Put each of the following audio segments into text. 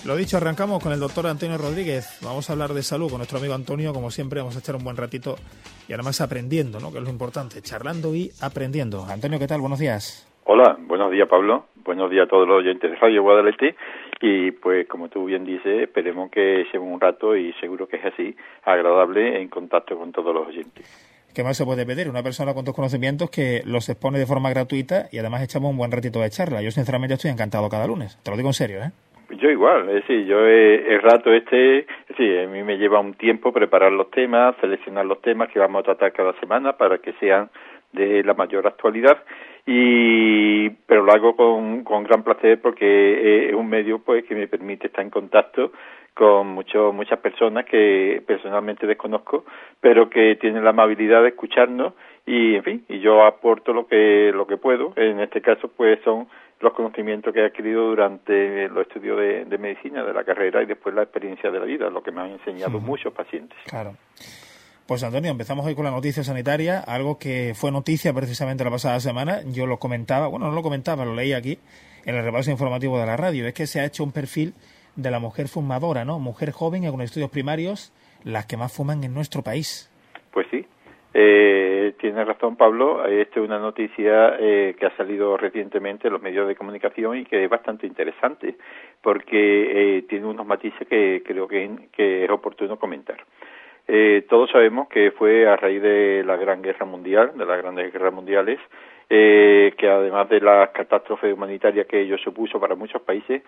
Lo dicho, arrancamos con el doctor Antonio Rodríguez. Vamos a hablar de salud con nuestro amigo Antonio. Como siempre, vamos a echar un buen ratito y además aprendiendo, ¿no? Que es lo importante, charlando y aprendiendo. Antonio, ¿qué tal? Buenos días. Hola, buenos días, Pablo. Buenos días a todos los oyentes de Radio Guadalete. Y pues, como tú bien dices, esperemos que sea un rato, y seguro que es así, agradable en contacto con todos los oyentes. ¿Qué más se puede pedir? Una persona con tus conocimientos que los expone de forma gratuita y además echamos un buen ratito de charla. Yo, sinceramente, estoy encantado cada lunes. Te lo digo en serio, ¿eh? Yo igual, es decir, yo el rato a mí me lleva un tiempo preparar los temas, seleccionar los temas que vamos a tratar cada semana para que sean de la mayor actualidad, pero lo hago con gran placer porque es un medio pues que me permite estar en contacto con muchas personas que personalmente desconozco, pero que tienen la amabilidad de escucharnos y, en fin, y yo aporto lo que puedo. En este caso, pues son los conocimientos que he adquirido durante los estudios de medicina, de la carrera, y después la experiencia de la vida, lo que me han enseñado muchos pacientes. Claro. Pues, Antonio, empezamos hoy con la noticia sanitaria, algo que fue noticia precisamente la pasada semana. Yo lo comentaba, bueno, no lo comentaba, lo leí aquí en el repaso informativo de la radio. Es que se ha hecho un perfil de la mujer fumadora, ¿no? Mujer joven y con estudios primarios, las que más fuman en nuestro país. Pues sí. Tiene razón, Pablo. Esta es una noticia que ha salido recientemente en los medios de comunicación y que es bastante interesante porque tiene unos matices que creo que es oportuno comentar. Todos sabemos que fue a raíz de la Gran Guerra Mundial, de las grandes guerras mundiales, que además de las catástrofes humanitarias que ello supuso para muchos países,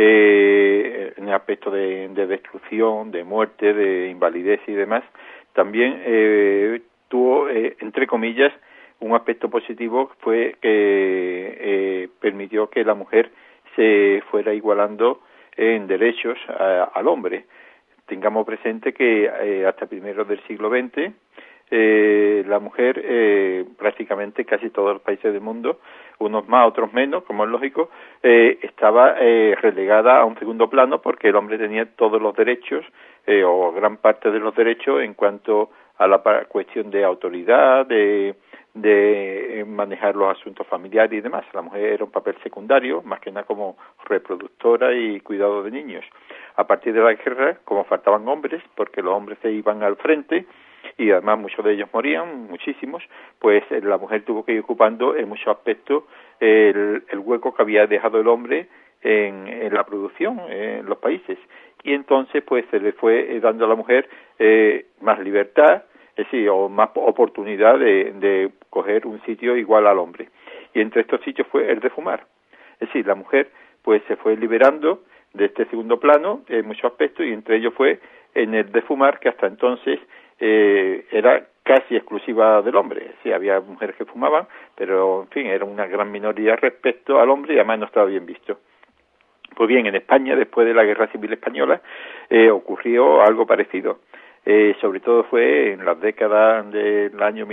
en el aspecto de destrucción, de muerte, de invalidez y demás, también tuvo, entre comillas, un aspecto positivo, fue que permitió que la mujer se fuera igualando en derechos al hombre. Tengamos presente que hasta primeros del siglo XX la mujer, prácticamente casi todos los países del mundo, unos más, otros menos, como es lógico, estaba relegada a un segundo plano porque el hombre tenía todos los derechos, o gran parte de los derechos en cuanto a la cuestión de autoridad, de manejar los asuntos familiares y demás. La mujer era un papel secundario, más que nada como reproductora y cuidado de niños. A partir de la guerra, como faltaban hombres, porque los hombres se iban al frente, y además muchos de ellos morían, muchísimos, pues la mujer tuvo que ir ocupando en muchos aspectos el hueco que había dejado el hombre en la producción en los países. Y entonces pues se le fue dando a la mujer más libertad, es decir, o más oportunidad de coger un sitio igual al hombre. Y entre estos sitios fue el de fumar. Es decir, la mujer pues se fue liberando de este segundo plano en muchos aspectos, y entre ellos fue en el de fumar, que hasta entonces era casi exclusiva del hombre. Sí, había mujeres que fumaban, pero en fin, era una gran minoría respecto al hombre y además no estaba bien visto. Pues bien, en España, después de la Guerra Civil Española, ocurrió algo parecido. Sobre todo fue en las décadas del año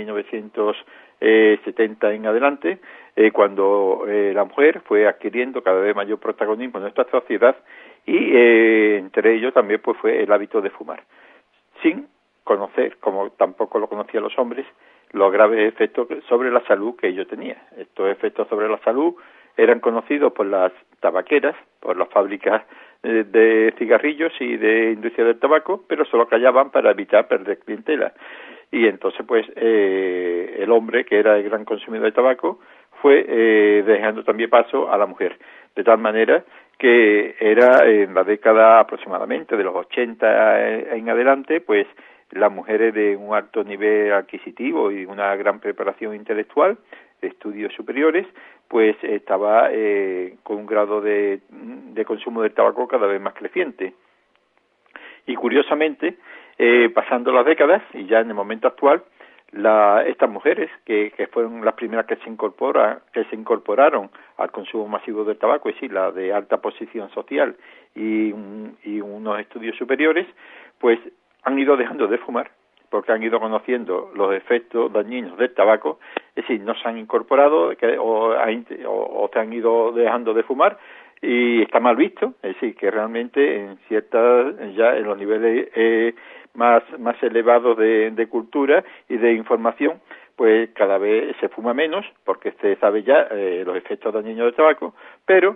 1970 en adelante, cuando la mujer fue adquiriendo cada vez mayor protagonismo en nuestra sociedad, y entre ellos también pues fue el hábito de fumar, sin conocer, como tampoco lo conocían los hombres, los graves efectos sobre la salud que ello tenía. Estos efectos sobre la salud eran conocidos por las tabaqueras, por las fábricas de cigarrillos y de industria del tabaco, pero solo callaban para evitar perder clientela. Y entonces pues el hombre, que era el gran consumidor de tabaco, fue dejando también paso a la mujer, de tal manera que era en la década aproximadamente de los 80 en adelante, pues las mujeres de un alto nivel adquisitivo y una gran preparación intelectual, de estudios superiores, pues estaba con un grado de consumo de tabaco cada vez más creciente. Y curiosamente, pasando las décadas y ya en el momento actual, estas mujeres que fueron las primeras que se incorporaron al consumo masivo del tabaco, es decir, la de alta posición social y unos estudios superiores, pues han ido dejando de fumar porque han ido conociendo los efectos dañinos del tabaco, es decir, no se han incorporado o se han ido dejando de fumar, y está mal visto, es decir, que realmente ya en los niveles más elevados de cultura y de información, pues cada vez se fuma menos, porque se sabe ya los efectos dañinos del tabaco, pero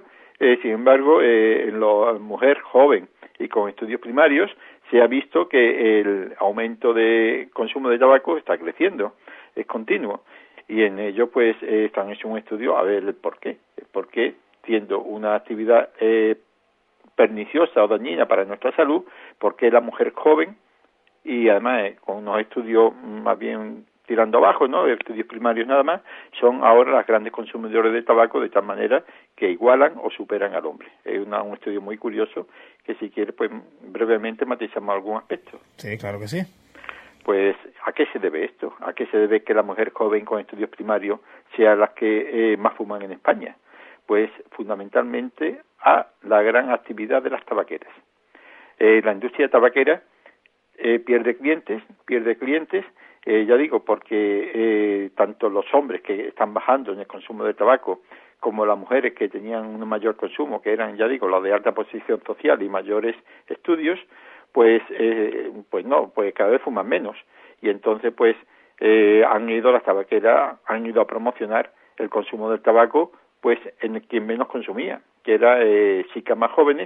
Sin embargo, en la mujer joven y con estudios primarios se ha visto que el aumento de consumo de tabaco está creciendo, es continuo, y en ello pues están hecho un estudio a ver el por qué, siendo una actividad perniciosa o dañina para nuestra salud, porque la mujer joven, y además con unos estudios más bien tirando abajo, ¿no?, estudios primarios nada más, son ahora las grandes consumidores de tabaco, de tal manera que igualan o superan al hombre. Es un estudio muy curioso que, si quiere, pues brevemente matizamos algún aspecto. Sí, claro que sí. Pues, ¿a qué se debe esto? ¿A qué se debe que la mujer joven con estudios primarios sea las que más fuman en España? Pues fundamentalmente a la gran actividad de las tabaqueras. La industria tabaquera pierde clientes, ya digo, porque tanto los hombres que están bajando en el consumo de tabaco como las mujeres que tenían un mayor consumo, que eran, ya digo, los de alta posición social y mayores estudios, pues cada vez fuman menos, y entonces pues las tabaqueras han ido a promocionar el consumo del tabaco pues en quien menos consumía, que era chicas más jóvenes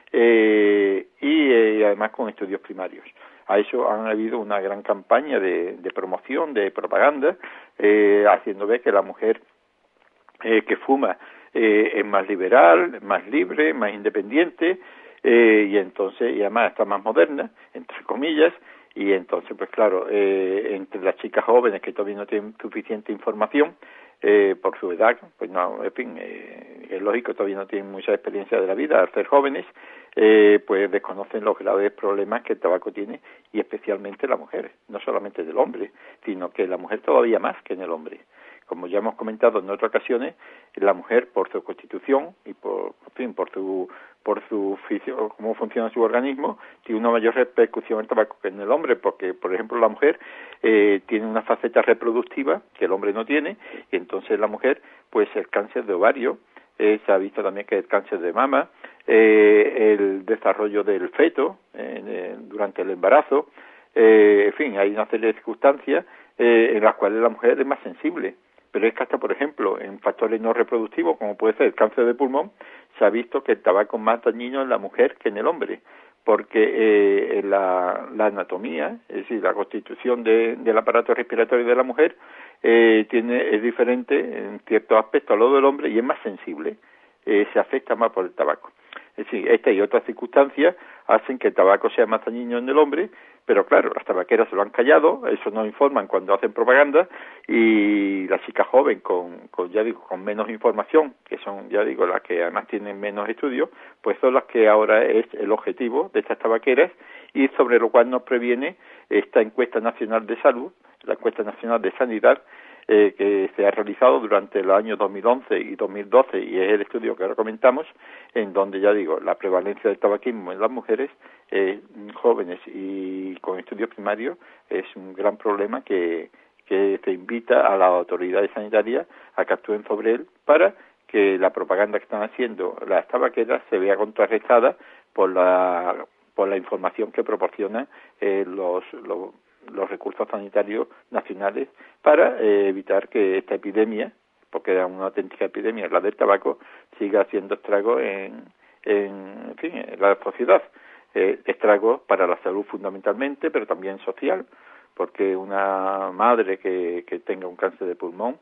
y además con estudios primarios. A eso han habido una gran campaña de promoción, de propaganda, haciendo ver que la mujer que fuma es más liberal, más libre, más independiente, y además está más moderna, entre comillas, y entonces pues claro, entre las chicas jóvenes que todavía no tienen suficiente información por su edad, pues no, en fin, es lógico, todavía no tienen mucha experiencia de la vida al ser jóvenes, pues desconocen los graves problemas que el tabaco tiene, y especialmente la mujer, no solamente del hombre, sino que la mujer todavía más que en el hombre. Como ya hemos comentado en otras ocasiones, la mujer, por su constitución y por cómo funciona su organismo, tiene una mayor repercusión en el tabaco que en el hombre, porque, por ejemplo, la mujer tiene una faceta reproductiva que el hombre no tiene, y entonces la mujer, pues el cáncer de ovario, se ha visto también que el cáncer de mama, el desarrollo del feto durante el embarazo, en fin, hay una serie de circunstancias en las cuales la mujer es más sensible. Pero es que hasta, por ejemplo, en factores no reproductivos, como puede ser el cáncer de pulmón, se ha visto que el tabaco es más dañino en la mujer que en el hombre, porque la anatomía, es decir, la constitución del aparato respiratorio de la mujer es diferente en ciertos aspectos a lo del hombre y es más sensible, se afecta más por el tabaco. Es decir, esta y otras circunstancias hacen que el tabaco sea más dañino en el hombre, pero claro, las tabaqueras se lo han callado, eso no informan cuando hacen propaganda, y la chica joven con menos información, que son, ya digo, las que además tienen menos estudios, pues son las que ahora es el objetivo de estas tabaqueras, y sobre lo cual nos previene esta encuesta nacional de salud, la encuesta nacional de sanidad, que se ha realizado durante los años 2011 y 2012, y es el estudio que ahora comentamos, en donde, ya digo, la prevalencia del tabaquismo en las mujeres jóvenes y con estudios primarios es un gran problema que se invita a las autoridades sanitarias a que actúen sobre él para que la propaganda que están haciendo las tabaqueras se vea contrarrestada por la información que proporcionan los recursos sanitarios nacionales para evitar que esta epidemia, porque era una auténtica epidemia, la del tabaco, siga haciendo estragos en la sociedad. Estragos para la salud fundamentalmente, pero también social, porque una madre que tenga un cáncer de pulmón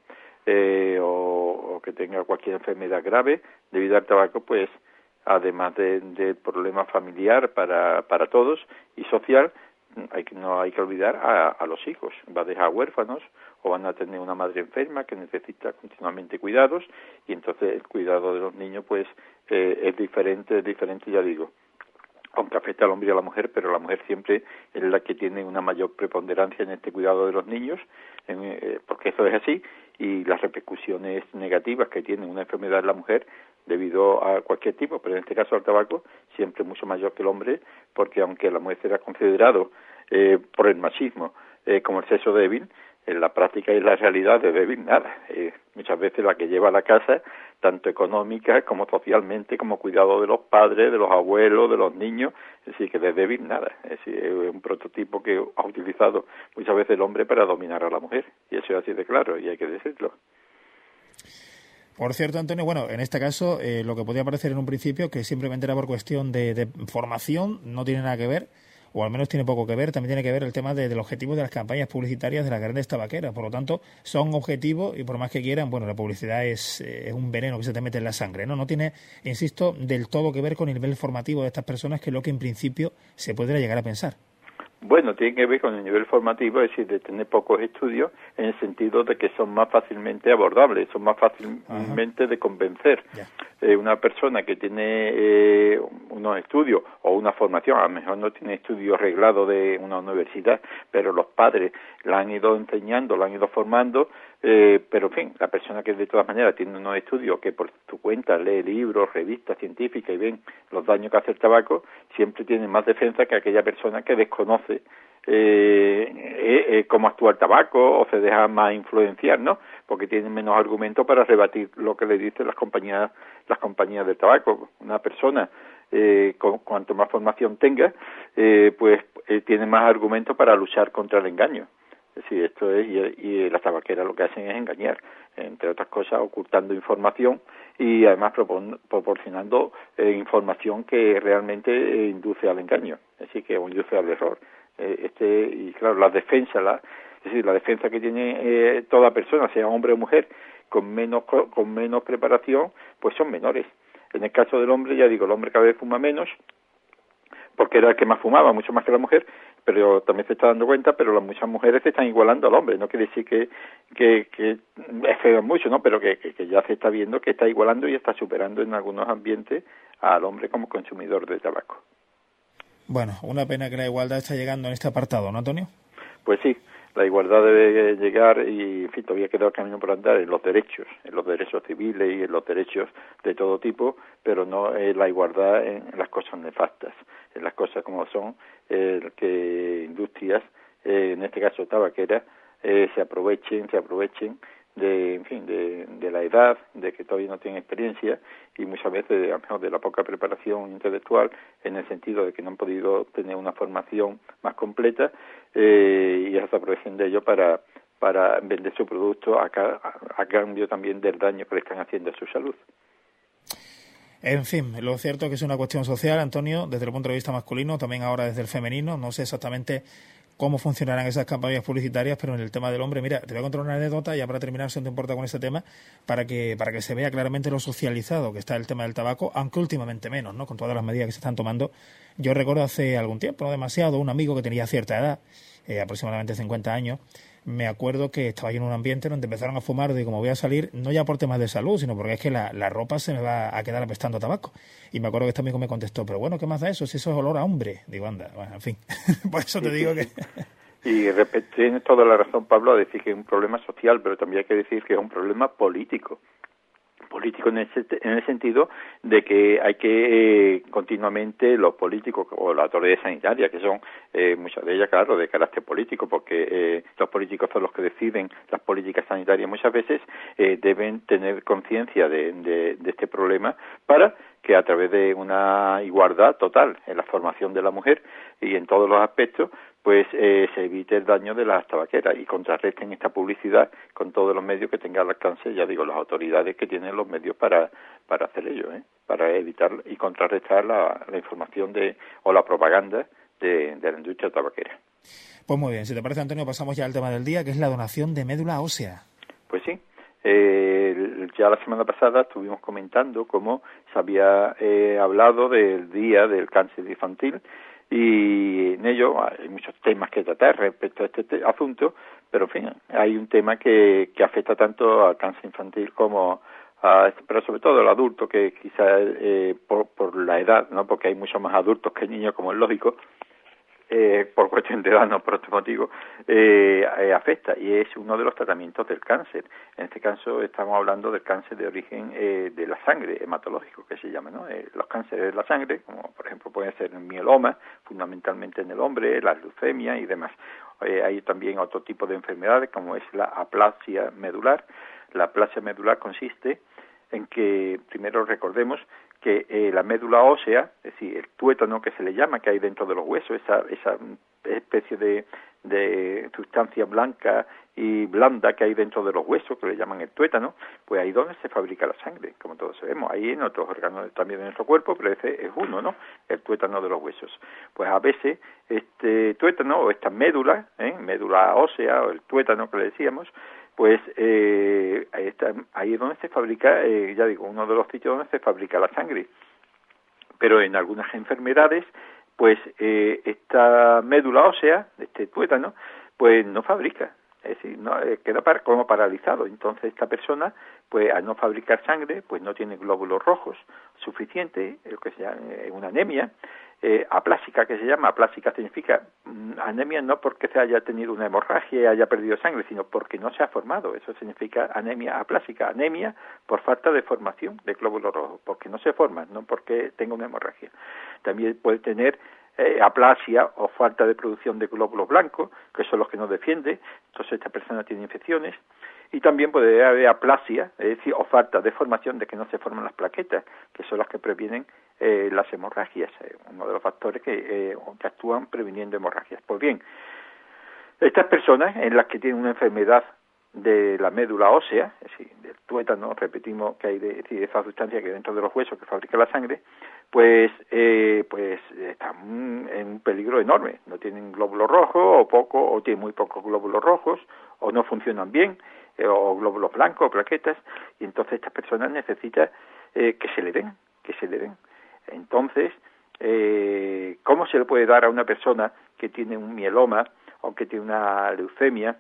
o que tenga cualquier enfermedad grave debido al tabaco, pues además de problema familiar para todos y social, no hay que olvidar a los hijos. Va a dejar huérfanos o van a tener una madre enferma que necesita continuamente cuidados, y entonces el cuidado de los niños pues es diferente, ya digo, aunque afecta al hombre y a la mujer, pero la mujer siempre es la que tiene una mayor preponderancia en este cuidado de los niños, porque eso es así, y las repercusiones negativas que tiene una enfermedad en la mujer debido a cualquier tipo, pero en este caso al tabaco, siempre mucho mayor que el hombre, porque aunque la mujer será considerado por el machismo como el sexo débil, en la práctica y la realidad de débil nada. Muchas veces la que lleva la casa, tanto económica como socialmente, como cuidado de los padres, de los abuelos, de los niños, es decir, que de débil nada. Es decir, es un prototipo que ha utilizado muchas veces el hombre para dominar a la mujer, y eso es así de claro, y hay que decirlo. Por cierto, Antonio, bueno, en este caso, lo que podía parecer en un principio que simplemente era por cuestión de formación, no tiene nada que ver, o al menos tiene poco que ver, también tiene que ver el tema del objetivo de las campañas publicitarias de las grandes tabaqueras. Por lo tanto, son objetivos y por más que quieran, bueno, la publicidad es un veneno que se te mete en la sangre, ¿no? No tiene, insisto, del todo que ver con el nivel formativo de estas personas, que es lo que en principio se podría llegar a pensar. Bueno, tiene que ver con el nivel formativo, es decir, de tener pocos estudios, en el sentido de que son más fácilmente abordables, son más fácilmente de convencer. Una persona que tiene unos estudios o una formación, a lo mejor no tiene estudios reglados de una universidad, pero los padres la han ido enseñando, la han ido formando, pero en fin, la persona que de todas maneras tiene unos estudios, que por su cuenta lee libros, revistas científicas y ven los daños que hace el tabaco, siempre tiene más defensa que aquella persona que desconoce cómo actúa el tabaco o se deja más influenciar, ¿no? Porque tiene menos argumentos para rebatir lo que le dicen las compañías del tabaco. Una persona cuanto más formación tenga, tiene más argumentos para luchar contra el engaño. Es decir, esto es, y las tabaqueras lo que hacen es engañar, entre otras cosas ocultando información y además proporcionando información que realmente induce al engaño, es decir, que induce al error. Y claro, la defensa que tiene toda persona, sea hombre o mujer, con menos preparación, pues son menores. En el caso del hombre, ya digo, el hombre cada vez fuma menos, porque era el que más fumaba, mucho más que la mujer, pero también se está dando cuenta, pero muchas mujeres se están igualando al hombre. No quiere decir que excedan mucho, ¿no? Pero que ya se está viendo que está igualando y está superando en algunos ambientes al hombre como consumidor de tabaco. Bueno, una pena que la igualdad está llegando en este apartado, ¿no, Antonio? Pues sí, la igualdad debe llegar y, en fin, todavía queda el camino por andar en los derechos civiles y en los derechos de todo tipo, pero no la igualdad en las cosas nefastas, en las cosas como son que industrias, en este caso tabaqueras, se aprovechen de la edad, de que todavía no tienen experiencia y muchas veces a lo mejor de la poca preparación intelectual, en el sentido de que no han podido tener una formación más completa, y se aprovechen de ello para vender su producto a cambio también del daño que le están haciendo a su salud. En fin, lo cierto es que es una cuestión social, Antonio, desde el punto de vista masculino, también ahora desde el femenino. No sé exactamente cómo funcionarán esas campañas publicitarias, pero en el tema del hombre, mira, te voy a contar una anécdota ya para terminar, si no te importa, con este tema, para que se vea claramente lo socializado que está el tema del tabaco, aunque últimamente menos, ¿no? Con todas las medidas que se están tomando. Yo recuerdo hace algún tiempo, no demasiado, un amigo que tenía cierta edad, aproximadamente 50 años, me acuerdo que estaba yo en un ambiente donde empezaron a fumar, de como voy a salir, no ya por temas de salud, sino porque es que la ropa se me va a quedar apestando a tabaco. Y me acuerdo que este amigo me contestó, pero bueno, ¿qué más da eso? Si eso es olor a hombre. Digo, anda, bueno, en fin, por eso te digo que... Y tienes toda la razón, Pablo, a decir que es un problema social, pero también hay que decir que es un problema político en el sentido de que hay que continuamente los políticos o las autoridades sanitarias, que son muchas de ellas, claro, de carácter político, porque los políticos son los que deciden las políticas sanitarias muchas veces, deben tener conciencia de este problema para que a través de una igualdad total en la formación de la mujer y en todos los aspectos, pues se evite el daño de las tabaqueras y contrarresten esta publicidad con todos los medios que tengan al alcance, ya digo, las autoridades que tienen los medios para hacer ello, para evitar y contrarrestar la información o la propaganda de la industria tabaquera. Pues muy bien, si te parece, Antonio, pasamos ya al tema del día, que es la donación de médula ósea. Pues sí. Ya la semana pasada estuvimos comentando cómo se había hablado del Día del Cáncer Infantil, y en ello hay muchos temas que tratar respecto a este asunto, pero en fin, hay un tema que afecta tanto al cáncer infantil como pero sobre todo al adulto, que quizás por la edad, no, porque hay muchos más adultos que niños, como es lógico, por cuestión de edad, no por otro motivo, afecta, y es uno de los tratamientos del cáncer. En este caso estamos hablando del cáncer de origen de la sangre, hematológico, que se llama, ¿no? Los cánceres de la sangre, como por ejemplo pueden ser el mieloma, fundamentalmente en el hombre, la leucemia y demás. Hay también otro tipo de enfermedades, como es la aplasia medular. La aplasia medular consiste en que, primero recordemos, que la médula ósea, es decir, el tuétano que se le llama, que hay dentro de los huesos, esa especie de sustancia blanca y blanda que hay dentro de los huesos, que le llaman el tuétano, pues ahí es donde se fabrica la sangre, como todos sabemos. Ahí en otros órganos también de nuestro cuerpo, pero ese es uno, ¿no? El tuétano de los huesos. Pues a veces este tuétano o esta médula, médula ósea o el tuétano que le decíamos, pues ahí es donde se fabrica, ya digo, uno de los sitios donde se fabrica la sangre. Pero en algunas enfermedades, pues esta médula ósea, este tuétano, pues no fabrica. Es decir, no, queda como paralizado. Entonces esta persona, pues al no fabricar sangre, pues no tiene glóbulos rojos suficientes, lo que se llama una anemia aplásica, que se llama. Aplásica significa anemia no porque se haya tenido una hemorragia y haya perdido sangre, sino porque no se ha formado. Eso significa anemia aplásica, anemia por falta de formación de glóbulos rojos, porque no se forman, no porque tenga una hemorragia. También puede tener aplasia o falta de producción de glóbulos blancos, que son los que nos defienden. Entonces esta persona tiene infecciones. Y también puede haber aplasia, es decir, o falta de formación de que no se forman las plaquetas, que son las que previenen las hemorragias, uno de los factores que actúan previniendo hemorragias. Pues bien, estas personas en las que tienen una enfermedad de la médula ósea, es decir, del tuétano, repetimos que hay de esa sustancia que hay dentro de los huesos que fabrica la sangre, pues están en un peligro enorme. No tienen glóbulos rojos o poco, o tienen muy pocos glóbulos rojos, o no funcionan bien, o glóbulos blancos o plaquetas, y entonces estas personas necesitan que se le den. Entonces, ¿cómo se le puede dar a una persona que tiene un mieloma o que tiene una leucemia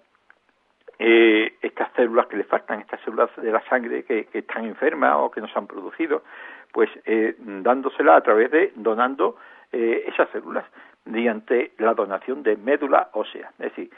estas células que le faltan, estas células de la sangre que están enfermas o que no se han producido? Pues dándosela a través de donando esas células mediante la donación de médula ósea. Es decir,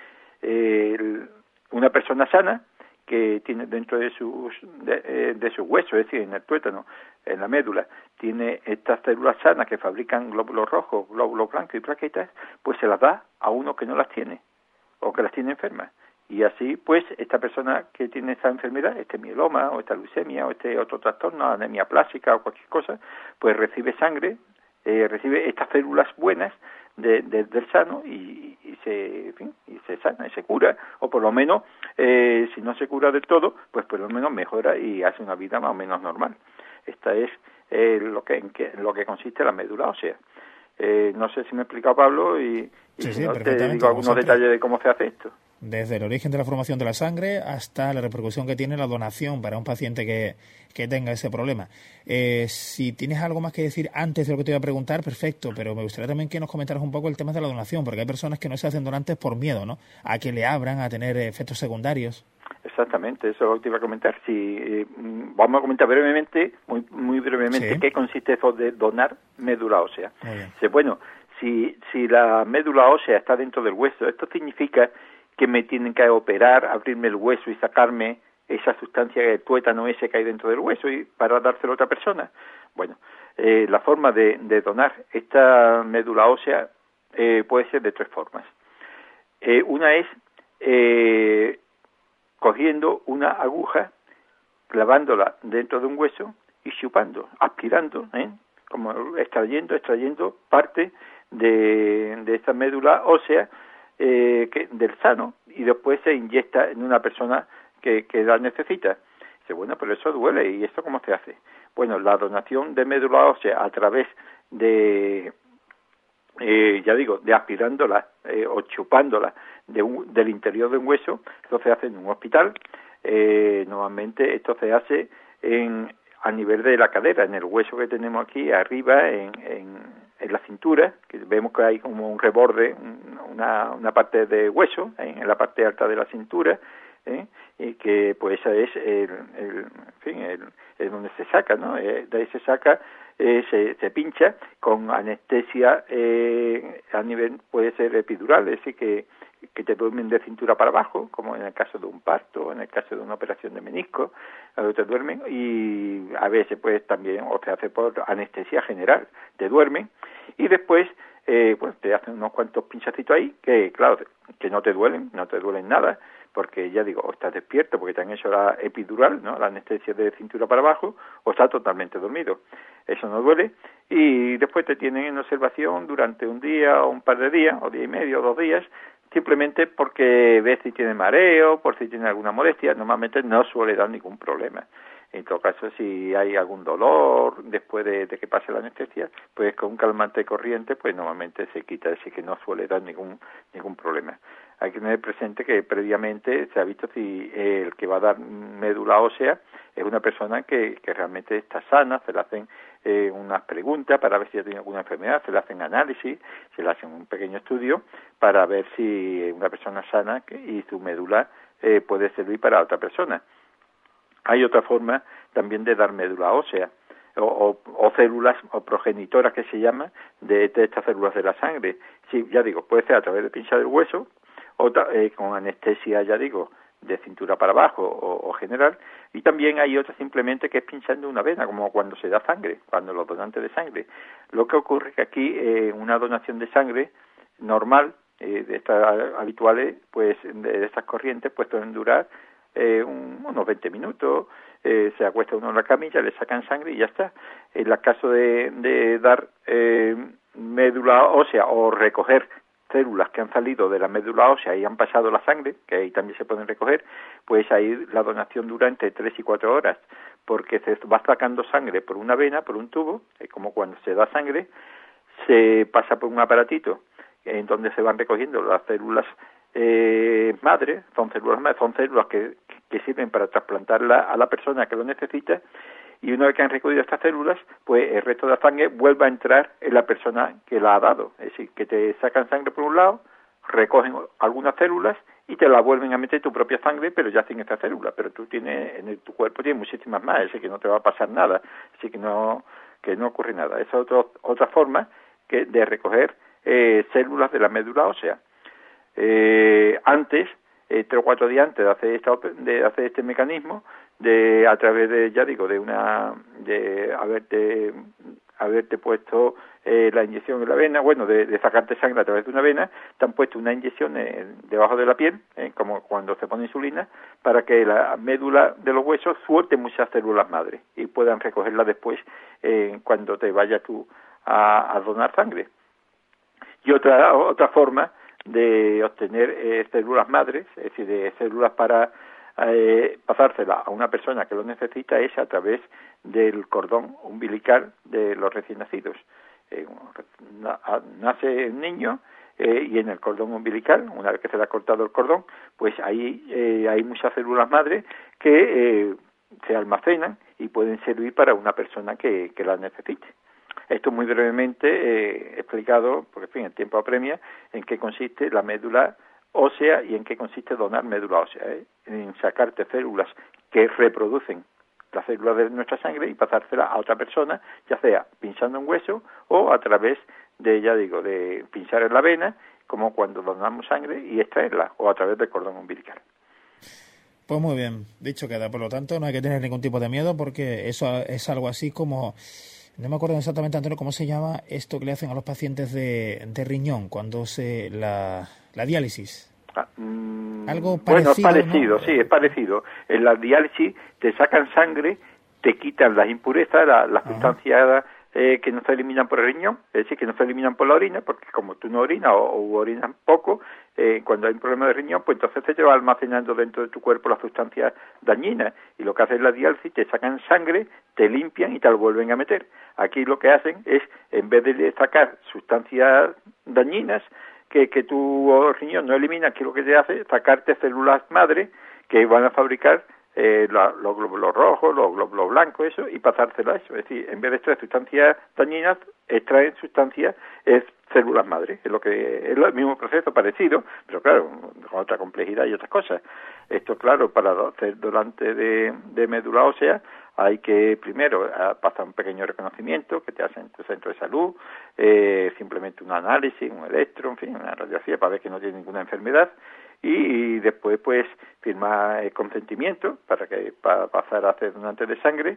una persona sana que tiene dentro de sus huesos, es decir, en el tuétano, en la médula, tiene estas células sanas que fabrican glóbulos rojos, glóbulos blancos y plaquetas, pues se las da a uno que no las tiene o que las tiene enfermas. Y así, pues, esta persona que tiene esta enfermedad, este mieloma o esta leucemia o este otro trastorno, anemia plástica o cualquier cosa, pues recibe sangre, recibe estas células buenas del sano y se sana y se cura, o por lo menos, si no se cura del todo, pues por lo menos mejora y hace una vida más o menos normal. Esta es lo que consiste la médula ósea. No sé si me he explicado, Pablo, y si no te digo algunos detalles de cómo se hace esto. Desde el origen de la formación de la sangre hasta la repercusión que tiene la donación para un paciente que tenga ese problema. Si tienes algo más que decir antes de lo que te iba a preguntar, perfecto, pero me gustaría también que nos comentaras un poco el tema de la donación, porque hay personas que no se hacen donantes por miedo, ¿no?, a que le abran, a tener efectos secundarios. Exactamente, eso es lo que te iba a comentar. Vamos a comentar brevemente, muy brevemente, qué consiste eso de donar médula ósea. Bueno, si la médula ósea está dentro del hueso, esto significa que me tienen que operar, abrirme el hueso y sacarme esa sustancia, el tuétano ese que hay dentro del hueso, y para dárselo a otra persona. Bueno, la forma de donar esta médula ósea puede ser de tres formas. Una es cogiendo una aguja, clavándola dentro de un hueso y chupando, aspirando, como extrayendo parte de esta médula ósea del sano, y después se inyecta en una persona que la necesita. Dice, bueno, pero eso duele, ¿y esto cómo se hace? Bueno, la donación de médula ósea a través de aspirándola o chupándola del interior de un hueso, esto se hace en un hospital. Normalmente esto se hace a nivel de la cadera, en el hueso que tenemos aquí arriba, en la cintura, que vemos que hay como un reborde, una parte de hueso en la parte alta de la cintura, y que pues esa es el donde se saca, ¿no? De ahí se saca, se pincha con anestesia a nivel, puede ser epidural, es decir, que te duermen de cintura para abajo, como en el caso de un parto, en el caso de una operación de menisco, te duermen, y a veces pues también, o te hace por anestesia general, te duermen, y después pues te hacen unos cuantos pinchacitos ahí, que claro, que no te duelen nada, porque ya digo, o estás despierto porque te han hecho la epidural, ¿no?, la anestesia de cintura para abajo, o estás totalmente dormido. Eso no duele, y después te tienen en observación durante un día o un par de días, o día y medio o 2 días, simplemente porque ves si tiene mareo, por si tiene alguna molestia, normalmente no suele dar ningún problema. En todo caso, si hay algún dolor después de que pase la anestesia, pues con un calmante corriente, pues normalmente se quita, así que no suele dar ningún problema. Hay que tener presente que previamente se ha visto si el que va a dar médula ósea es una persona que realmente está sana, se le hacen unas preguntas para ver si ha tenido alguna enfermedad, se le hacen análisis, se le hacen un pequeño estudio para ver si una persona sana y su médula puede servir para otra persona. Hay otra forma también de dar médula ósea o células o progenitoras que se llama de estas células de la sangre. Sí, ya digo, puede ser a través de pinchar el hueso o con anestesia, ya digo, de cintura para abajo o general, y también hay otra simplemente que es pinchando una vena, como cuando se da sangre, cuando los donantes de sangre. Lo que ocurre es que aquí una donación de sangre normal, de estas habituales, pues de estas corrientes, pues pueden durar unos 20 minutos, se acuesta uno en la camilla, le sacan sangre y ya está. En el caso de dar médula ósea o recoger células que han salido de la médula ósea y han pasado la sangre, que ahí también se pueden recoger, pues ahí la donación dura entre 3 y 4 horas, porque se va sacando sangre por una vena, por un tubo, como cuando se da sangre, se pasa por un aparatito en donde se van recogiendo las células madre, son células que sirven para trasplantarla a la persona que lo necesita, y una vez que han recogido estas células, pues el resto de la sangre vuelve a entrar en la persona que la ha dado. Es decir, que te sacan sangre por un lado, recogen algunas células y te la vuelven a meter tu propia sangre, pero ya sin esta célula. Pero tú tienes, tu cuerpo tienes muchísimas más, es decir, que no te va a pasar nada, así que no ocurre nada. Esa es otra forma de recoger células de la médula ósea. Antes, 3 o 4 días antes de hacer este mecanismo, a través de, ya digo, de haberte puesto la inyección en la vena, bueno, de sacarte sangre a través de una vena, te han puesto una inyección debajo de la piel, como cuando se pone insulina, para que la médula de los huesos suelte muchas células madre y puedan recogerlas después cuando te vayas tú a donar sangre. Y otra forma de obtener células madres, es decir, de células para pasárselas a una persona que lo necesita, es a través del cordón umbilical de los recién nacidos. Nace un niño y en el cordón umbilical, una vez que se le ha cortado el cordón, pues ahí hay muchas células madres que se almacenan y pueden servir para una persona que las necesite. Esto muy brevemente explicado, porque en fin, el tiempo apremia, en qué consiste la médula ósea y en qué consiste donar médula ósea, en sacarte células que reproducen las células de nuestra sangre y pasárselas a otra persona, ya sea pinchando un hueso o a través de pinchar en la vena, como cuando donamos sangre, y extraerla, o a través del cordón umbilical. Pues muy bien, dicho queda. Por lo tanto, no hay que tener ningún tipo de miedo, porque eso es algo así como... No me acuerdo exactamente, Antonio, cómo se llama esto que le hacen a los pacientes de riñón cuando la diálisis. Algo parecido. Bueno, es parecido, ¿no? Sí, es parecido. En la diálisis te sacan sangre, te quitan las impurezas, las sustancias que no se eliminan por el riñón, es decir, que no se eliminan por la orina, porque como tú no orinas o orinas poco, cuando hay un problema de riñón, pues entonces se te va almacenando dentro de tu cuerpo las sustancias dañinas, y lo que hacen la diálisis, te sacan sangre, te limpian y te la vuelven a meter. Aquí lo que hacen es, en vez de sacar sustancias dañinas que tu riñón no elimina, aquí lo que te hace es sacarte células madre que van a fabricar los glóbulos rojos, los glóbulos blancos, eso, y pasárselas a eso. Es decir, en vez de extraer sustancias dañinas, extraen sustancias, células madre. Es el mismo proceso parecido, pero claro, con otra complejidad y otras cosas. Esto, claro, para hacer donante de médula ósea, hay que primero pasar un pequeño reconocimiento que te hacen en tu centro de salud, simplemente un análisis, un electro, en fin, una radiografía para ver que no tiene ninguna enfermedad, y después pues firmar el consentimiento para pasar a ser donante de sangre,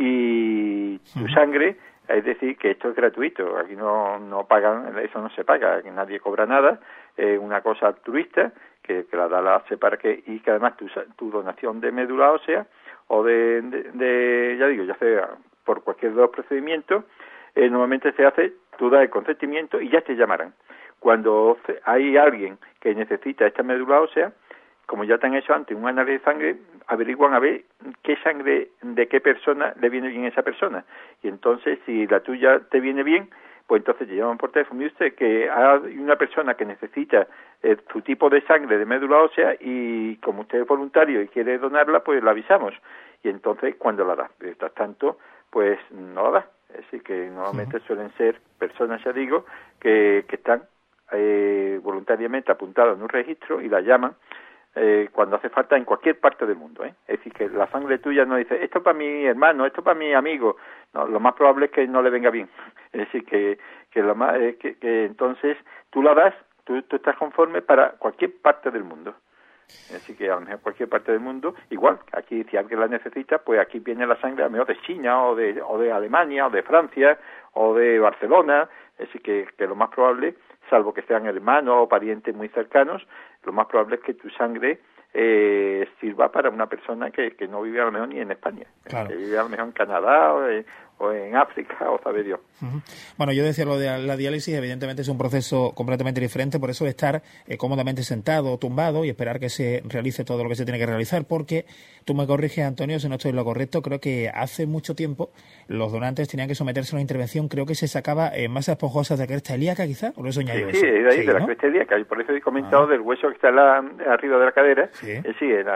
y tu sangre, es decir, que esto es gratuito, aquí no pagan, eso no se paga, que nadie cobra nada, una cosa altruista que la da la separa, y que además tu donación de médula ósea o ya sea por cualquier de los procedimientos, normalmente se hace, tú das el consentimiento y ya te llamarán. Cuando hay alguien que necesita esta médula ósea, como ya te han hecho antes un análisis de sangre, averiguan a ver qué sangre de qué persona le viene bien a esa persona. Y entonces, si la tuya te viene bien, pues entonces te llaman por teléfono. Y usted que hay una persona que necesita su tipo de sangre de médula ósea y como usted es voluntario y quiere donarla, pues la avisamos. Y entonces, cuando la da. Mientras tanto, pues no la da. Es decir, que normalmente suelen ser personas, ya digo, que están voluntariamente apuntadas en un registro y la llaman cuando hace falta en cualquier parte del mundo, Es decir, que la sangre tuya no dice, esto para mi hermano, esto para mi amigo. No, lo más probable es que no le venga bien. Es decir, que lo más que entonces tú la das, tú estás conforme para cualquier parte del mundo. Es decir, que a lo mejor cualquier parte del mundo, igual, aquí si alguien la necesita, pues aquí viene la sangre a lo mejor de China o de Alemania o de Francia o de Barcelona. Es decir, que lo más probable, salvo que sean hermanos o parientes muy cercanos, lo más probable es que tu sangre sirva para una persona que no vive a lo mejor ni en España, claro, que vive a lo mejor en Canadá o en África, o sabe Dios. Uh-huh. Bueno, yo decía lo de la diálisis, evidentemente es un proceso completamente diferente, por eso de estar cómodamente sentado o tumbado y esperar que se realice todo lo que se tiene que realizar, porque tú me corriges, Antonio, si no estoy en lo correcto, creo que hace mucho tiempo los donantes tenían que someterse a una intervención, creo que se sacaba masas esponjosas de cresta ilíaca, quizá, o lo he soñado yo. Sí, de ahí, de la cresta ilíaca, y por eso he comentado del hueso que está arriba de la cadera. Sí, es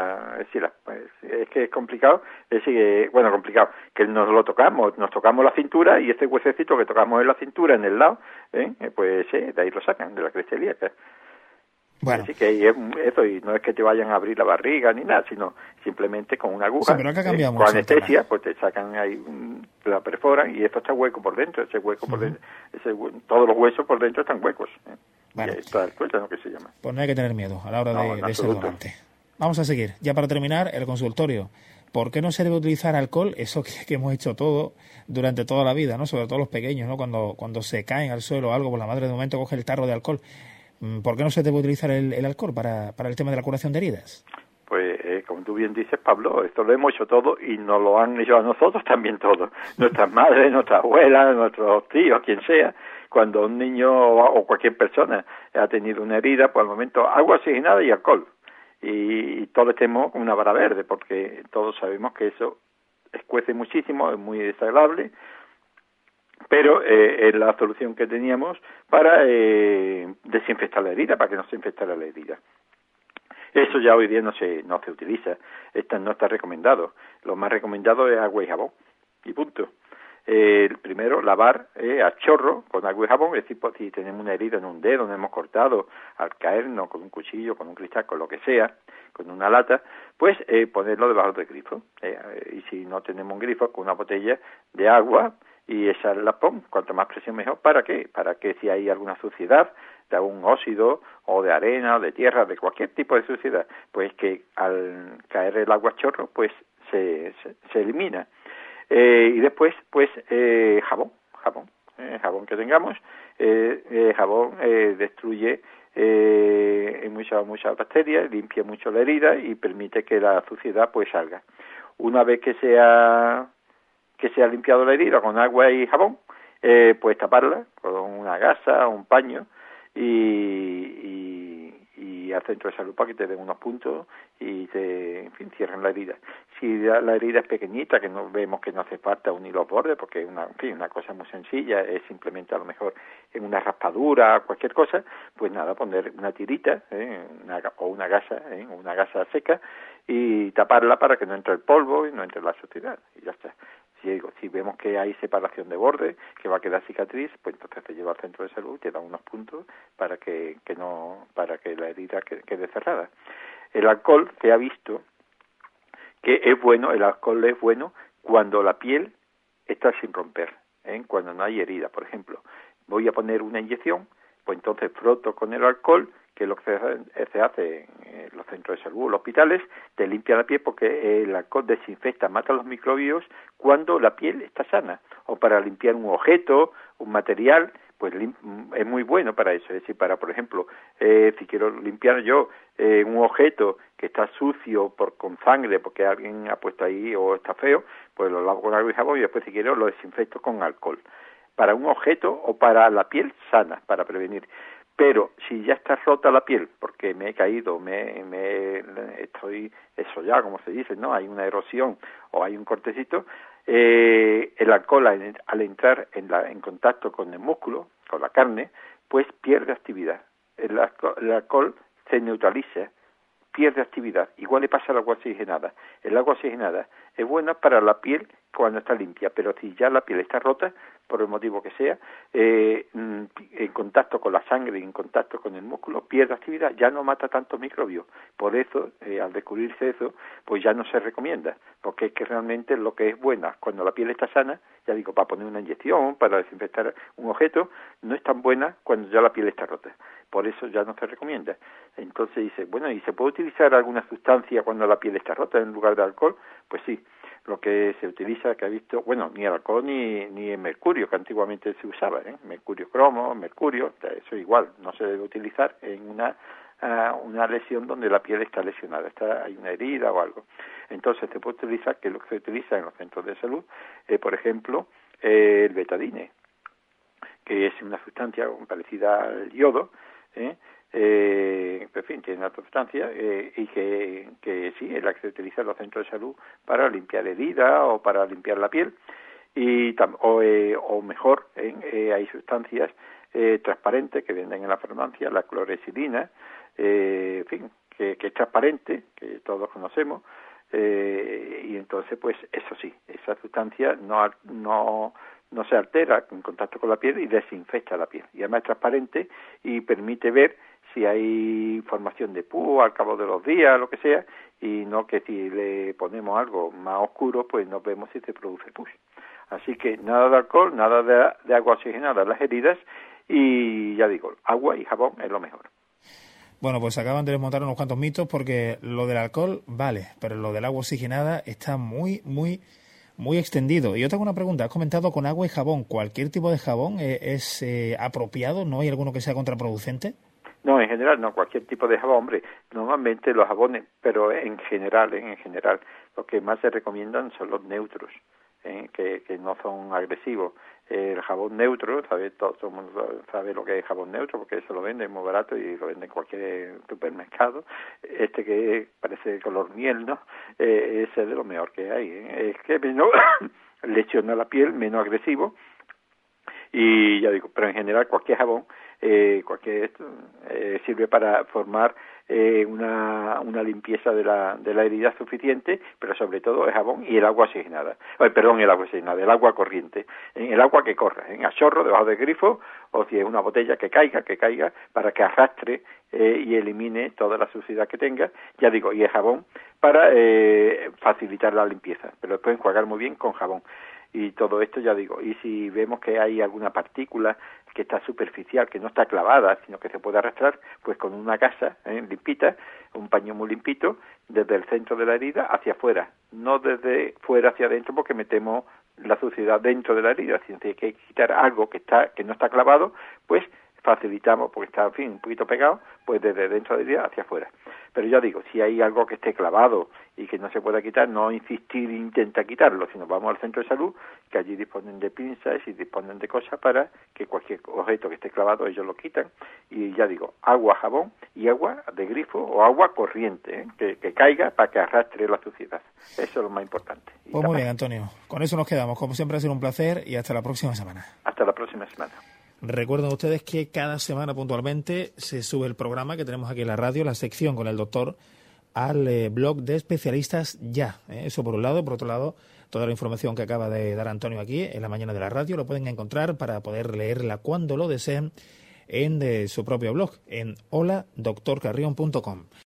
que es complicado, es decir, complicado, que nos lo tocamos la cintura y este huesecito que tocamos en la cintura, en el lado, pues de ahí lo sacan, de la cresta ilíaca. Bueno. Así que eso, y no es que te vayan a abrir la barriga ni nada, sino simplemente con una aguja, pero que ha con anestesia, pues te sacan ahí, la perforan y esto está hueco por dentro, ese hueco por dentro, todos los huesos por dentro están huecos. Bueno. Y está el tuétano que se llama. Pues no hay que tener miedo a la hora de ser donante. Vamos a seguir. Ya para terminar, el consultorio. ¿Por qué no se debe utilizar alcohol? Eso que hemos hecho todo durante toda la vida, ¿no? Sobre todo los pequeños, ¿no? Cuando se caen al suelo o algo, pues la madre de momento coge el tarro de alcohol. ¿Por qué no se debe utilizar el alcohol para el tema de la curación de heridas? Pues, como tú bien dices, Pablo, esto lo hemos hecho todo y nos lo han hecho a nosotros también todos. Nuestras madres, nuestras abuelas, nuestros tíos, quien sea. Cuando un niño o cualquier persona ha tenido una herida, pues al momento agua oxigenada y alcohol. Y todos tenemos una vara verde, porque todos sabemos que eso escuece muchísimo, es muy desagradable, pero es la solución que teníamos para desinfectar la herida, para que no se infectara la herida. Eso ya hoy día no se utiliza, no está recomendado. Lo más recomendado es agua y jabón, y punto. Primero, lavar a chorro con agua y jabón, es decir, pues, si tenemos una herida en un dedo, nos hemos cortado al caernos con un cuchillo, con un cristal, con lo que sea, con una lata, pues ponerlo debajo del grifo. Y si no tenemos un grifo, con una botella de agua y echarla, cuanto más presión mejor. ¿Para qué? Para que si hay alguna suciedad, de algún óxido o de arena o de tierra, de cualquier tipo de suciedad, pues que al caer el agua a chorro, pues se elimina. Y después, pues, jabón que tengamos. Jabón destruye muchas bacterias, limpia mucho la herida y permite que la suciedad pues salga. Una vez que se ha limpiado la herida con agua y jabón, pues taparla con una gasa o un paño y al centro de salud para que te den unos puntos y cierren la herida. Si la herida es pequeñita, que no vemos que no hace falta unir los bordes, porque es una cosa muy sencilla, es simplemente a lo mejor en una raspadura o cualquier cosa, pues nada, poner una tirita o una gasa seca y taparla para que no entre el polvo y no entre la suciedad, y ya está. Si vemos que hay separación de borde, que va a quedar cicatriz, pues entonces te lleva al centro de salud y te da unos puntos para que la herida quede cerrada. El alcohol se ha visto que es bueno, el alcohol es bueno cuando la piel está sin romper, cuando no hay herida. Por ejemplo, voy a poner una inyección, pues entonces froto con el alcohol, que es lo que se hace en los centros de salud, los hospitales, te limpia la piel porque el alcohol desinfecta, mata los microbios cuando la piel está sana. O para limpiar un objeto, un material, pues es muy bueno para eso. Es decir, por ejemplo, si quiero limpiar yo un objeto que está sucio con sangre porque alguien ha puesto ahí o está feo, pues lo lavo con agua y jabón y después si quiero lo desinfecto con alcohol. para un objeto o para la piel sana, para prevenir. Pero si ya está rota la piel, porque me he caído, estoy eso ya, como se dice, ¿no? Hay una erosión o hay un cortecito, el alcohol al entrar en contacto con el músculo, con la carne, pues pierde actividad. El alcohol se neutraliza, pierde actividad. Igual le pasa al agua oxigenada. El agua oxigenada es buena para la piel cuando está limpia, pero si ya la piel está rota, por el motivo que sea, en contacto con la sangre y en contacto con el músculo, pierde actividad, ya no mata tantos microbios. Por eso, al descubrirse eso, pues ya no se recomienda, porque es que realmente lo que es buena cuando la piel está sana, ya digo, para poner una inyección, para desinfectar un objeto, no es tan buena cuando ya la piel está rota. Por eso ya no se recomienda. Entonces dice, bueno, ¿y se puede utilizar alguna sustancia cuando la piel está rota en lugar de alcohol? Pues sí. Lo que se utiliza, que ha visto, bueno, ni el alcohol ni el mercurio, que antiguamente se usaba, mercurio cromo, mercurio, eso igual, no se debe utilizar en una lesión donde la piel está lesionada, hay una herida o algo. Entonces se puede utilizar, que es lo que se utiliza en los centros de salud, por ejemplo, el betadine, que es una sustancia parecida al yodo, en fin, tiene una sustancia y que sí, es la que se utiliza en los centros de salud para limpiar heridas o para limpiar la piel o mejor, hay sustancias transparentes que venden en la farmacia, la clorexidina, en fin, que es transparente, que todos conocemos, y entonces pues eso sí, esa sustancia no se altera en contacto con la piel y desinfecta la piel, y además es transparente y permite ver si hay formación de pus al cabo de los días, lo que sea, y no que si le ponemos algo más oscuro, pues no vemos si se produce pus. Así que nada de alcohol, nada de agua oxigenada en las heridas, y ya digo, agua y jabón es lo mejor. Bueno, pues acaban de desmontar unos cuantos mitos, porque lo del alcohol vale, pero lo del agua oxigenada está muy extendido. Y yo tengo una pregunta, has comentado con agua y jabón, ¿cualquier tipo de jabón es apropiado? ¿No hay alguno que sea contraproducente? No, en general no, cualquier tipo de jabón, hombre, normalmente los jabones, pero en general, lo que más se recomiendan son los neutros, que no son agresivos. El jabón neutro, todo el mundo sabe lo que es jabón neutro, porque eso lo venden muy barato y lo venden en cualquier supermercado. Que parece de color miel, ¿no? Ese es de lo mejor que hay, Es que menos lesiona la piel, menos agresivo. Y ya digo, pero en general cualquier jabón sirve para formar una limpieza de la herida suficiente, pero sobre todo el jabón y el agua oxigenada. El agua corriente, el agua que corra, a chorro debajo del grifo, o si es una botella que caiga para que arrastre y elimine toda la suciedad que tenga, ya digo, y el jabón para facilitar la limpieza, pero después enjuagar muy bien con jabón. Y todo esto, ya digo, y si vemos que hay alguna partícula que está superficial, que no está clavada, sino que se puede arrastrar, pues con una gasa limpita, un paño muy limpito, desde el centro de la herida hacia afuera, no desde fuera hacia adentro, porque metemos la suciedad dentro de la herida, sino que hay que quitar algo que no está clavado, pues facilitamos, porque está, en fin, un poquito pegado, pues desde dentro de la herida hacia afuera. Pero ya digo, si hay algo que esté clavado y que no se pueda quitar, no insistir e intenta quitarlo, sino vamos al centro de salud, que allí disponen de pinzas y disponen de cosas para que cualquier objeto que esté clavado ellos lo quitan. Y ya digo, agua, jabón y agua de grifo o agua corriente, que caiga para que arrastre la suciedad. Eso es lo más importante. Pues muy bien, Antonio. Con eso nos quedamos. Como siempre, ha sido un placer y hasta la próxima semana. Hasta la próxima semana. Recuerden ustedes que cada semana puntualmente se sube el programa que tenemos aquí en la radio, la sección con el doctor, al blog de especialistas ya. Eso por un lado. Por otro lado, toda la información que acaba de dar Antonio aquí en la mañana de la radio lo pueden encontrar para poder leerla cuando lo deseen en su propio blog, en holadoctorcarrion.com.